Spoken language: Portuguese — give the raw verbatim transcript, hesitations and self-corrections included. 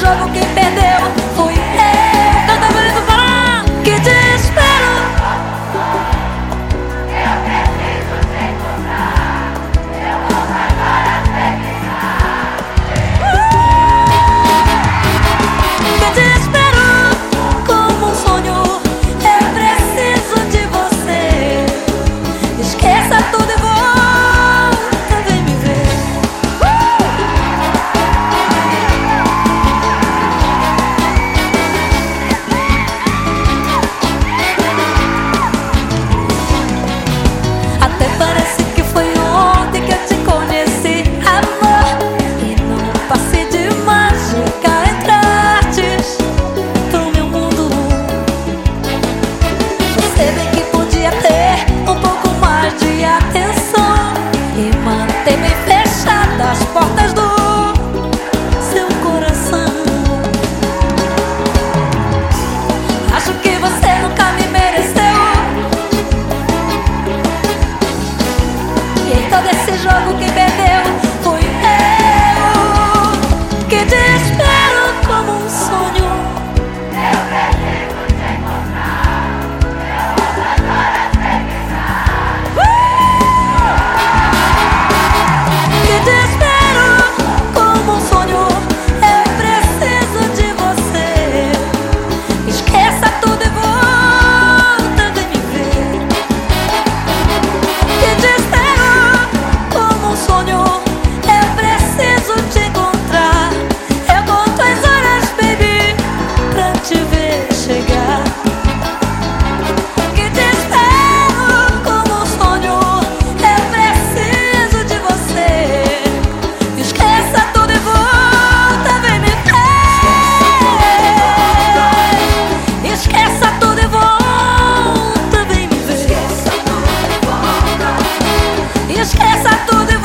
jogo quem perdeu fui eu. Canta bonito, fala que te espero. Eu preciso te encontrar. Eu volto agora terminar. Que te espero como um sonho. Eu preciso de você. Esqueça tudo e volta, vem me ver. Até parece que foi ontem que eu te conheci, amor. E num passe de mágica entrastes pro meu mundo. Você bem que podia ter um pouco mais de atenção e manter bem fechadas as portas do seu coração. Acho que você nunca me mereceu. E em todo esse jogo quem perdeu fui eu. Que te espero como um sonho. Eu preciso te encontrar. Eu volto agora terminar. Que te espero como um sonho. Eu preciso de você. Esqueça tudo e volta, vem me ver. Que te espero como um sonho. Eu preciso te encontrar. Eu conto as horas, baby, pra te ver chegar. Que te espero como um sonho. Eu preciso de você. Esqueça tudo e volta, vem me ver. Esqueça tudo e volta, vem me ver. Esqueça tudo e volta. Esqueça tudo e